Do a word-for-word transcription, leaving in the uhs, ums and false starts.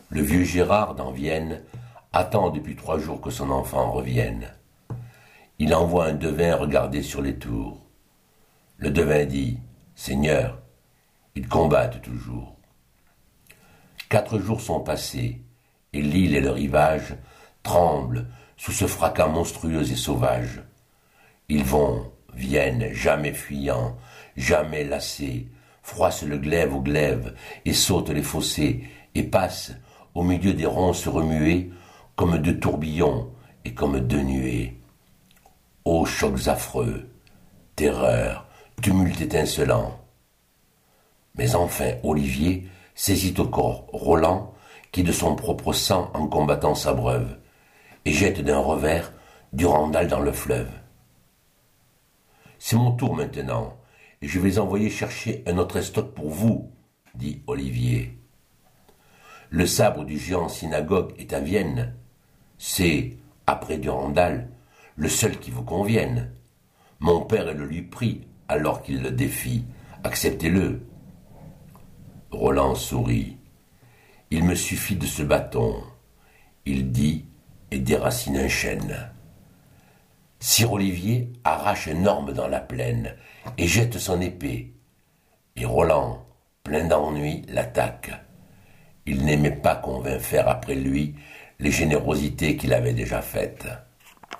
Le vieux Gérard d'en Vienne attend depuis trois jours que son enfant revienne. Il envoie un devin regarder sur les tours. Le devin dit « Seigneur, ils combattent toujours. » Quatre jours sont passés, et l'île et le rivage tremblent sous ce fracas monstrueux et sauvage. Ils vont, viennent, jamais fuyants, jamais lassés, froissent le glaive au glaive, et sautent les fossés, et passent, au milieu des ronces remuées, comme deux tourbillons et comme deux nuées. Ô chocs affreux, terreur, tumulte étincelant. Mais enfin Olivier saisit au corps Roland, qui de son propre sang en combattant s'abreuve, et jette d'un revers Durandal dans le fleuve. C'est mon tour maintenant, et je vais envoyer chercher un autre estoc pour vous, dit Olivier. Le sabre du géant Synagogue est à Vienne. C'est, après Durandal, le seul qui vous convienne. Mon père le lui prie, alors qu'il le défie. Acceptez-le. Roland sourit. Il me suffit de ce bâton. Il dit et déracine un chêne. Sire Olivier arrache un orme dans la plaine et jette son épée. Et Roland, plein d'ennui, l'attaque. Il n'aimait pas qu'on vînt faire après lui les générosités qu'il avait déjà faites.